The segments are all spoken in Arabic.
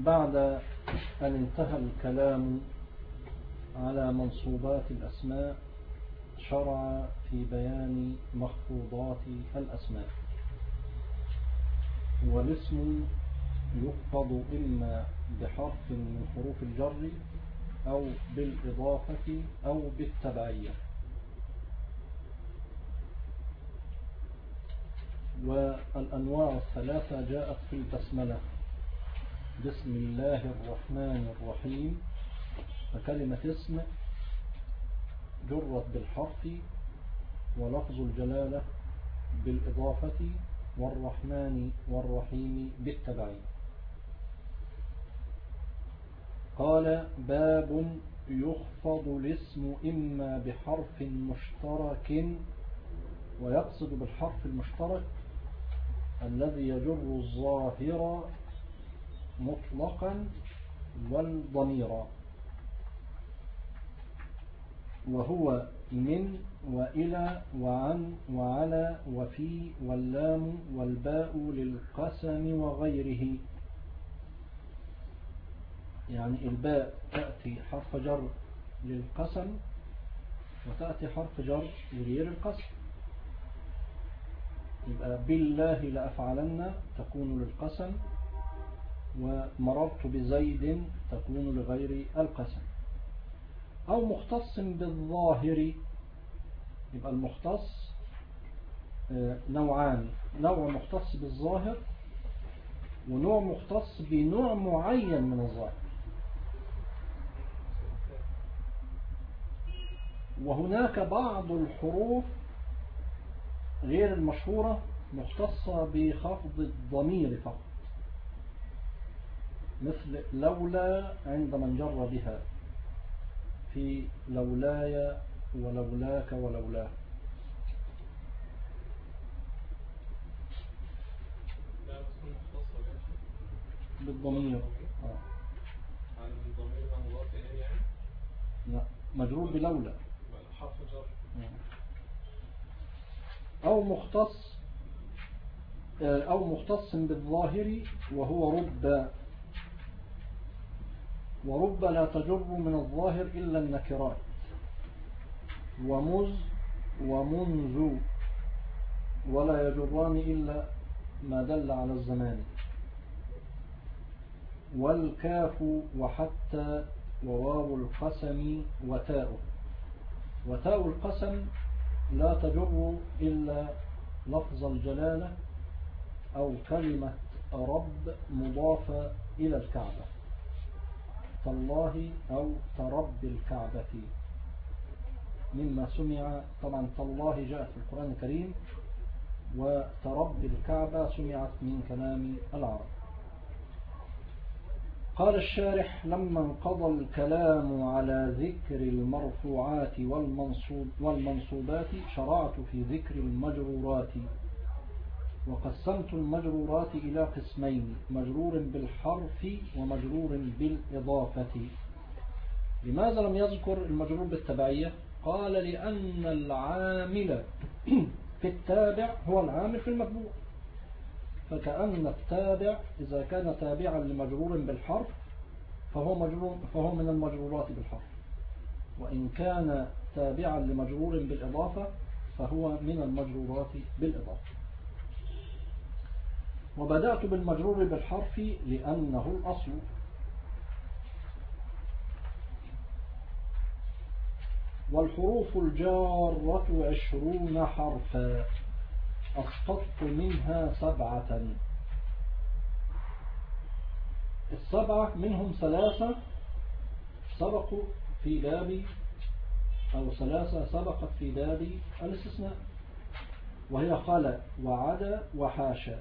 بعد أن انتهى الكلام على منصوبات الأسماء شرع في بيان مخفوضات الأسماء. والاسم يخفض إما بحرف من حروف الجر أو بالإضافة أو بالتبعية. والأنواع الثلاثة جاءت في البسملة: بسم الله الرحمن الرحيم، فكلمة اسم جرت بالحرف ولفظ الجلالة بالإضافة، والرحمن والرحيم بالتبعية. قال: باب يخفض الاسم إما بحرف مشترك، ويقصد بالحرف المشترك الذي يجر الظاهر مطلقا والضمير، وهو من وإلى وعن وعلى وفي واللام والباء للقسم وغيره. يعني الباء تأتي حرف جر للقسم وتأتي حرف جر لغير القسم. يبقى بالله لأفعلن تكون للقسم، ومررت بزيد تكون لغير القسم. أو مختص بالظاهر، يبقى المختص نوعان: نوع مختص بالظاهر، ونوع مختص بنوع معين من الظاهر. وهناك بعض الحروف غير المشهورة مختصة بخفض الضمير فقط، مثل لولا عند من جر بها في لولاي ولولاك ولولاه. بالضمير لا، مجرور بلولا. أو مختص بالظاهر، وهو رب. ورب لا تجر من الظاهر إلا النكرات، ومذ ومنذ ولا يجران إلا ما دل على الزمان. والكاف وحتى وواو القسم وتاء. وتاء القسم لا تجر إلا لفظ الجلالة أو كلمة رب مضافة إلى الكعبة، تالله أو ترب الكعبة، مما سمع. طبعا تالله جاءت في القرآن الكريم، وترب الكعبة سمعت من كلام العرب. قال الشارح: لما انقضى الكلام على ذكر المرفوعات والمنصوبات شرعت في ذكر المجرورات. وقسمت المجرورات إلى قسمين: مجرور بالحرف ومجرور بالإضافة. لماذا لم يذكر المجرور بالتبعية؟ قال: لأن العامل في التابع هو العامل في المتبوع، فكأن التابع إذا كان تابعا لمجرور بالحرف فهو من المجرورات بالحرف، وإن كان تابعا لمجرور بالإضافة فهو من المجرورات بالإضافة. وبدأت بالمجرور بالحرف لأنه الأصل. والحروف الجارة 20 حرفا، أسقطت منها 7. السبعة منهم 3 سبقوا في باب، أو 3 سبقت في باب الاستثناء، وهي خلا وعدا وحاشا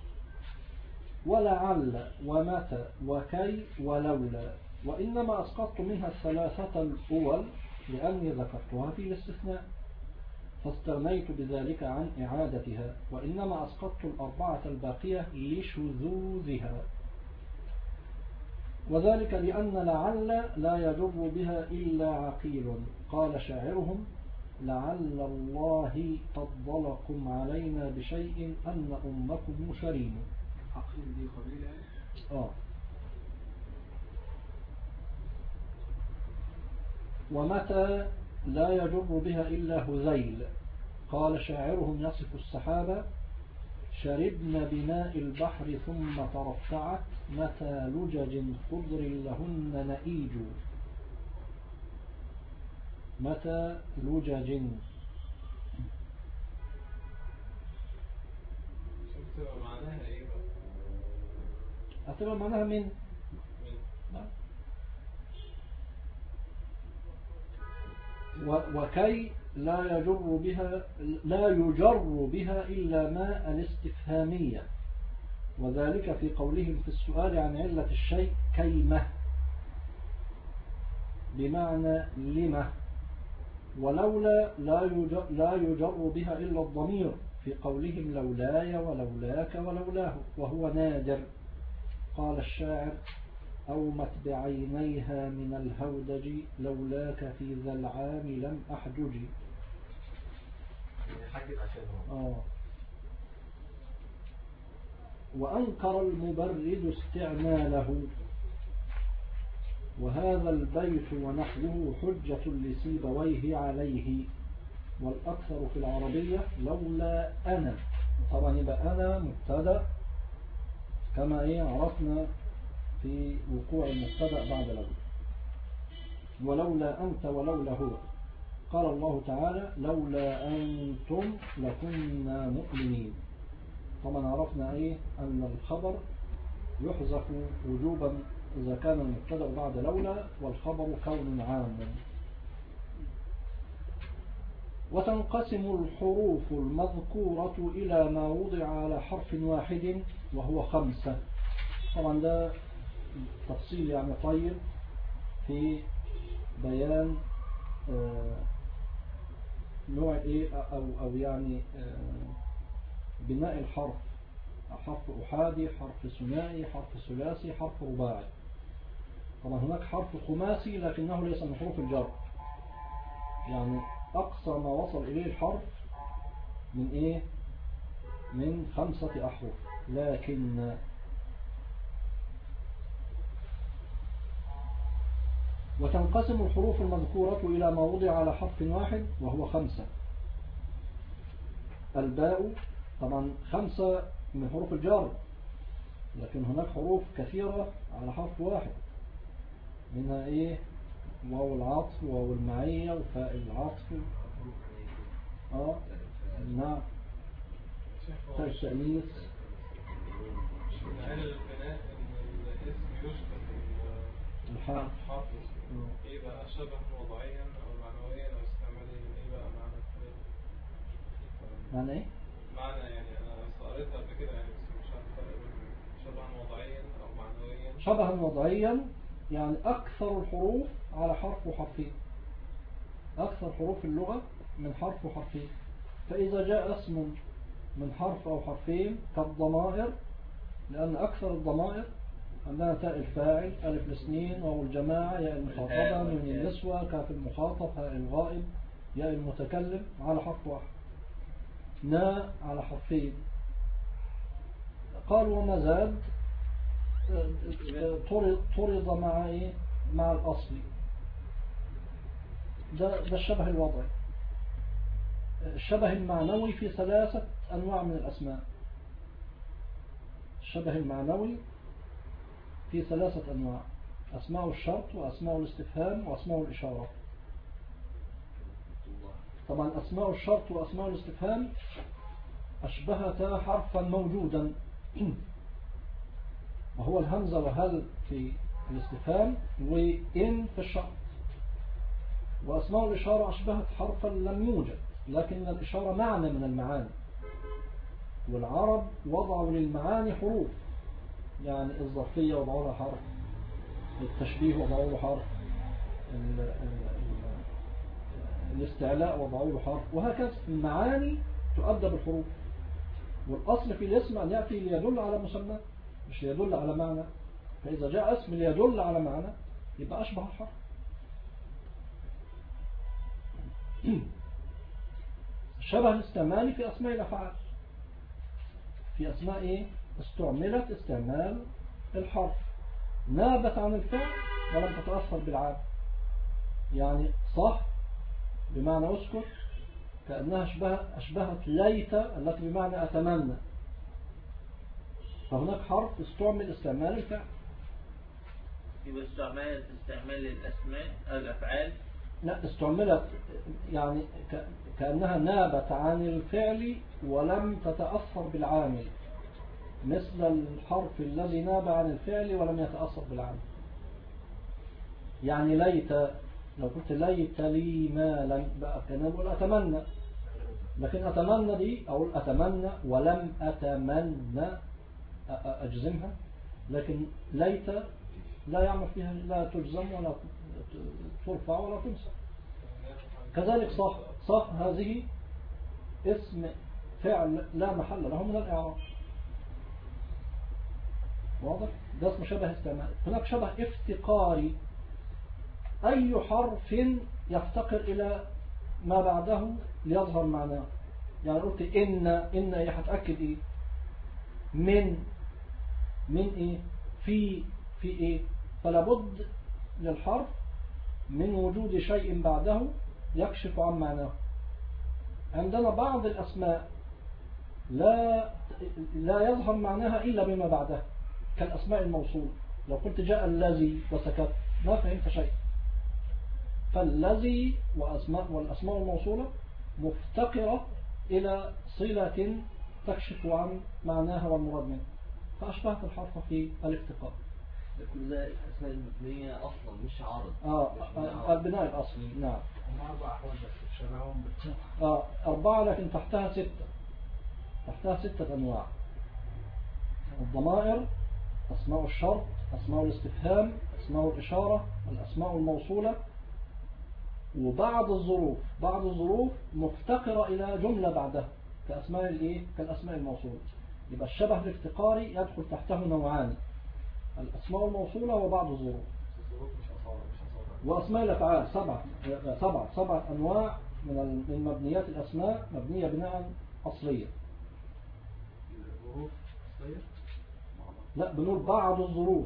ولعل ومتى وكي ولولا. وإنما أسقطت منها 3 الأول لأني ذكرتها في الاستثناء فاستغنيت بذلك عن إعادتها، وإنما أسقطت 4 الباقية لشذوذها، وذلك لأن لعل لا يجر بها إلا عقيل. قال شاعرهم: لعل الله فضلكم علينا بشيء أن أمكم شرين. عقيل دي قبيلة؟ ومتى لا يجر بها إلا هذيل. قال شاعرهم يصف السحابة: شربن بماء البحر ثم ترفعت متى لجج خضر لهن نئيج. متى لجج تبقى معناها ايه بقى؟ هتبقى معناها من وكي لا يجر بها إلا ماء الاستفهامية، وذلك في قولهم في السؤال عن علة الشيء كيمة بمعنى لمة. ولولا لا يجر بها إلا الضمير في قولهم لولاي ولولاك ولولاه، وهو نادر. قال الشاعر: أومت بعينيها من الهودج لولاك في ذا العام لم أحجج. وأنكر المبرد استعماله، وهذا البيت ونحوه حجة لسيبويه عليه. والأكثر في العربية لولا أنا. طبعا يبقى أنا مبتدأ كما عرفنا في وقوع المبتدأ بعد لولا. ولولا أنت ولولا هو. قال الله تعالى: لولا أنتم لكنا مؤمنين. طبعا عرفنا أن الخبر يحذف وجوبا إذا كان المبتدأ بعد لولا والخبر كون عام. وتنقسم الحروف المذكورة إلى ما وضع على حرف واحد وهو 5. طبعا ده تفصيل طيب في بيان نوع أو بناء الحرف: حرف أحادي، حرف ثنائي، حرف ثلاثي، حرف رباعي. طبعا هناك حرف خماسي لكنه ليس من حروف الجر، أقصى ما وصل إليه الحرف من 5 أحرف. لكن وتنقسم الحروف المذكورة إلى ما وضع على حرف واحد وهو 5. الباء طبعا 5 من حروف الجر، لكن هناك حروف كثيرة على حرف واحد، منها واو العطف وواو المعية وفاء العطف. نعم. تاء التأنيث. البناء ان الاسم يشبه الحرف. ايه بقى شبه وضعيا او معنويا او استعماليا؟ ايه بقى معنى الثلاثة؟ معنى ايه؟ معنى انا قريتها قبل كده بس مش عارف الفرق بين شبها وضعيا او معنويا. شبها وضعيا أكثر الحروف على حرف وحرفين. أكثر حروف اللغة من حرف وحرفين. فإذا جاء اسم من حرف أو حرفين كالضمائر، لأن أكثر الضمائر عندنا تاء الفاعل، ألف الاثنين، واو الجماعة، ياء المخاطبة، من النسوة، كاف المخاطب، هاء الغائب، ياء المتكلم على حرف واحد. نا على حرفين. قال وما زاد طرد مع الأصل. ده الشبه الوضعي. الشبه المعنوي في 3 أنواع من الأسماء. الشبه المعنوي في 3 أنواع: أسماء الشرط وأسماء الاستفهام وأسماء الإشارة. طبعا أسماء الشرط وأسماء الاستفهام أشبهتا حرفا موجودا وهو الهمزة وهل في الاستفهام وإن في الشرط. وأسماء الإشارة أشبهت حرفا لم يوجد لكن الإشارة معنى من المعاني، والعرب وضعوا للمعاني حروف، الظرفية وضعوا لها حرف، التشبيه وضعوا له حرف، الاستعلاء وضعوا له حرف، وهكذا المعاني تؤدى بالحروف. والأصل في الاسم أن يأتي ليدل على مسمى مش ليدل على معنى. فإذا جاء اسم ليدل على معنى يبقى أشبه الحرف. شبه الاستعمال في أسماء الأفعال. في أسماء استعملت استعمال الحرف، نابت عن الفعل ولم تتأثر بالعام. يعني صح بمعنى اسكت، كأنها أشبهت ليت التي بمعنى أتمنى. فهناك حرف استعمل استعمال الفعل. يبقى استعمال الأسماء الأفعال. لا، استعملت يعني كأنها نابت عن الفعل ولم تتأثر بالعامل، مثل الحرف الذي ناب عن الفعل ولم يتأثر بالعامل. يعني ليت، لو قلت ليت لي مالا بقى كان أقول أتمنى، لكن أتمنى دي أقول أتمنى ولم أتمنى أجزمها، لكن ليت لا يعمل فيها، لا تجزم ولا ترفع ولا تنصب. كذلك صح هذه اسم فعل لا محل له من الإعراب. واضح؟ ده اسمه شبه استعمال. هناك شبه افتقاري، أي حرف يفتقر إلى ما بعده ليظهر معناه. يعني قلت إن إيه هتأكد إيه؟ من إيه؟ في إيه؟ فلا بد للحرف من وجود شيء بعده يكشف عن معناه. عندنا بعض الأسماء لا يظهر معناها إلا بما بعدها، كالأسماء الموصولة. لو قلت جاء الذي وسكت ما فهمت شيء. فالذي والأسماء الموصولة مفتقرة إلى صلة تكشف عن معناها والمراد منها، فأشبهت الحرف في الافتقار. كل ده الأسماء المبنية أصلا مش عارض. البناء الأصلي. نعم. 4 أحوال بس شبههم 4 لكن تحتها 6. تحتها 6 أنواع: الضمائر، أسماء الشرط، أسماء الاستفهام، أسماء الإشارة، الأسماء الموصولة، وبعض الظروف مفتقرة إلى جملة بعدها كالأسماء الموصولة. يبقى الشبه الافتقاري يدخل تحته نوعان: الأسماء الموصولة وبعض الظروف. وأسماء الأفعال 7 أنواع من مبنيات الأسماء، مبنية بناء أصلية. لا، بنقول بعض الظروف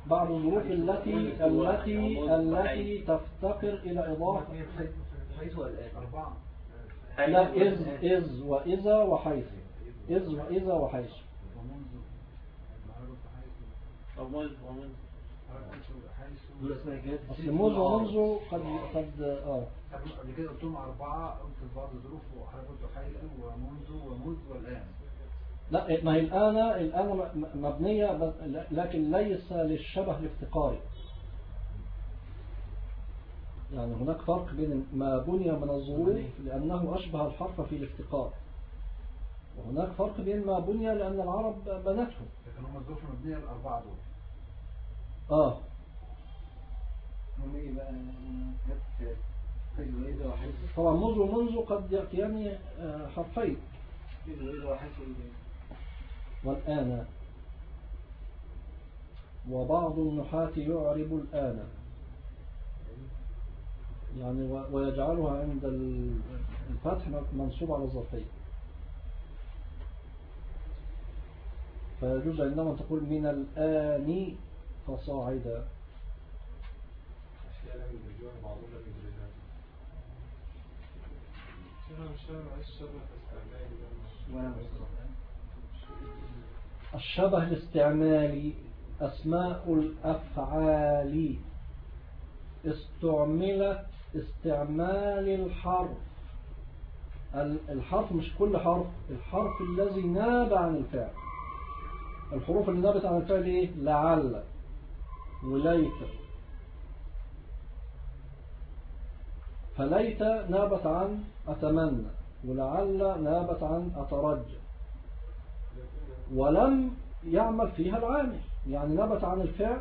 التي تفتقر إلى إضافة. لا، إذ وإذا وحيث. أصل موز ومنذ قد قبل كده قلتهم 4، قلت بعض الظروف وحضرتك قلت حيث ومنذ والآن. لا، ما هي الآن مبنية لكن ليس للشبه الافتقاري. يعني هناك فرق بين ما بني من الظروف لأنه أشبه الحرف في الافتقار، وهناك فرق بين ما بني لأن العرب بنته. لكن هم الظروف مبنية ال4 دول. هم ايه بقى؟ طبعا منذ ومنذ قد يأتيان حرفين. والآن، وبعض النحاة يعرب الآن، يعني ويجعلها عند الفتح منصوب على الظرفية. فيجوز عندما تقول من الآن فصاعدا. الشبه الاستعمالي أسماء الأفعال استعملت استعمال الحرف مش كل حرف، الحرف الذي ناب عن الفعل. الحروف اللي نابت عن الفعل ايه؟ لعل وليت. فليت نابت عن أتمنى، ولعل نابت عن أترجى. ولم يعمل فيها العامل، يعني نابت عن الفعل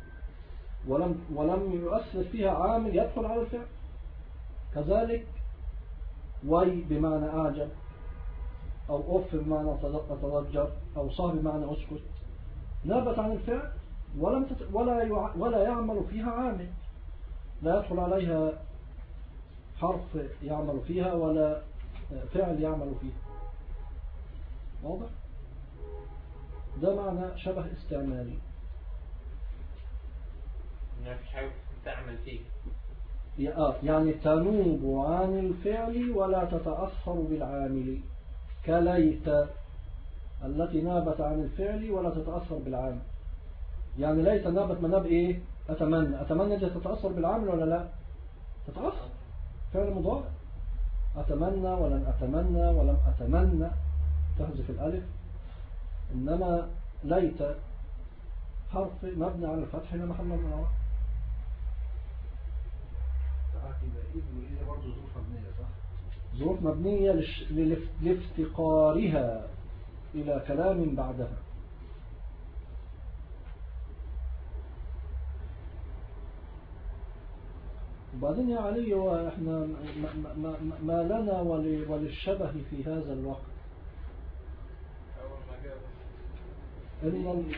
ولم يؤثر فيها عامل يدخل على الفعل. كذلك وي بمعنى أعجب، أو أف بمعنى أتضجر، أو صه بمعنى أسكت، نابت عن الفعل ولا يعمل فيها عامل، لا يدخل عليها حرف يعمل فيها ولا فعل يعمل فيها. واضح؟ ده معنى شبه استعمالي. ما فيش حاجة تعمل فيه. يعني تنوب عن الفعل ولا تتأثر بالعامل، كليت التي نابت عن الفعل ولا تتأثر بالعامل. يعني ليت نابت مناب ايه؟ أتمنى دي تتأثر بالعامل ولا لا؟ تتأثر، فعل مضارع. أتمنى ولن أتمنى ولم أتمنى تحذف الألف. إنما ليت حرف مبني على الفتح لا محل من الإعراب. إذا برضه ظروف مبنية صح؟ ظروف مبنية لافتقارها إلى كلام بعدها. وبعدين يا علي وإحنا ما لنا وللشبه في هذا الوقت أول ما جاء إن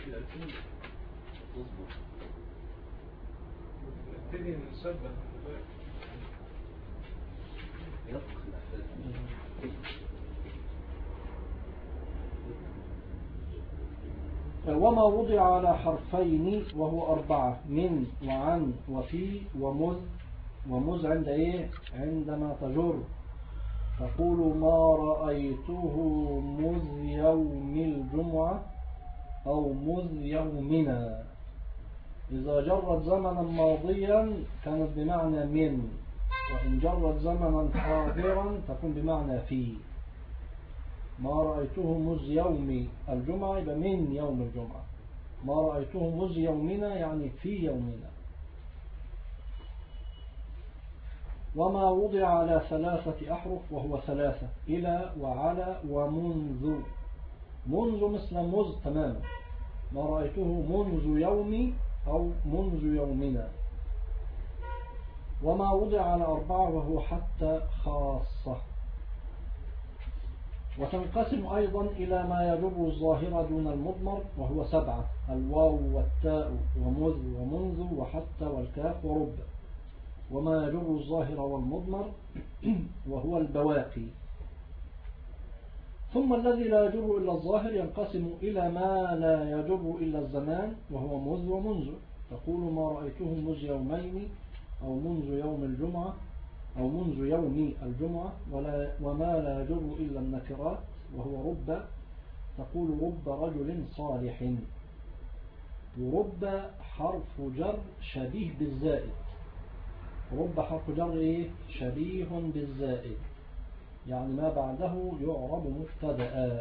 نبتدي نشبه وما وضع على حرفين وهو 4 من وعن وفي ومذ. ومذ عند ايه؟ عندما تجر تقول ما رأيته مذ يوم الجمعة أو مذ يومنا. إذا جرت زمنا ماضيا كانت بمعنى من، وإن جرت زمنا حاضرا تكون بمعنى في. ما رأيته مذ يوم الجمعة يبقى من يوم الجمعة. ما رأيته مذ يومنا يعني في يومنا. وما وضع على 3 أحرف وهو 3 إلى وعلى ومنذ. منذ مثل مذ تماما. ما رأيته منذ يومي أو منذ يومنا. وما وضع على 4 وهو حتى خاصة. وتنقسم أيضا إلى ما يجر الظاهر دون المضمر وهو 7: الواو والتاء ومذ ومنذ وحتى والكاف ورب. وما يجر الظاهر والمضمر وهو البواقي. ثم الذي لا يجر إلا الظاهر ينقسم إلى ما لا يجر إلا الزمان وهو مذ ومنذ. تقول ما رأيته مذ يومين أو منذ يوم الجمعة أو منذ يوم الجمعة. وما لا يجر إلا النكرات وهو رب. تقول رب رجل صالح. ورب حرف جر شبيه بالزائد. رب حرف جر إيه؟ شبيه بالزائد، يعني ما بعده يعرب مبتدأ.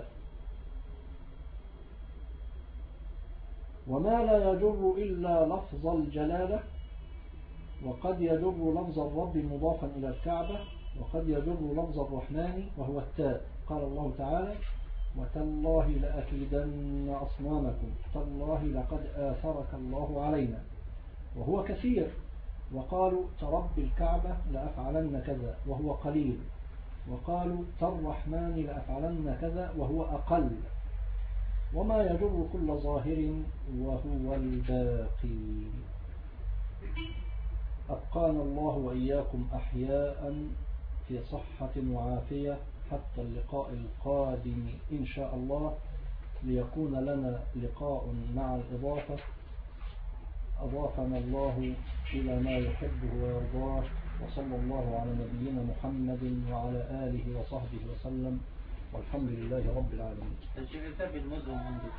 وما لا يجر إلا لفظ الجلالة. وقد يجر لفظ الرب مضافا إلى الكعبة. وقد يجر لفظ الرحمن وهو التاء. قال الله تعالى وتالله لأكيدن أصنامكم تالله لقد آثرك الله علينا، وهو كثير. وقالوا ترب الكعبة لأفعلن كذا وهو قليل. وقالوا تالرحمن لأفعلن كذا وهو أقل. وما يجر كل ظاهر وهو الباقي. أبقانا الله وإياكم أحياء في صحة وعافية حتى اللقاء القادم إن شاء الله، ليكون لنا لقاء مع الإضافة. أضافنا الله إلى ما يحبه ويرضاه. وصلى الله على نبينا محمد وعلى آله وصحبه وسلم، والحمد لله رب العالمين. الشيخ بالمذ ومنذ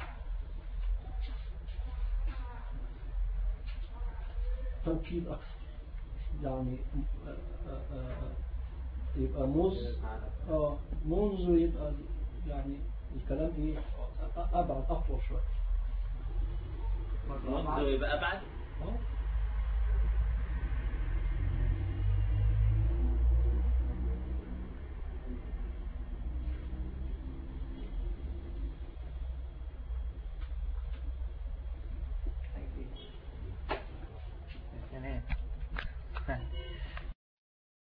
توكيد أكثر، يعني يبقى منذ يبقى يعني الكلام ايه أبعد أطول شوية. منذ يبقى أبعد.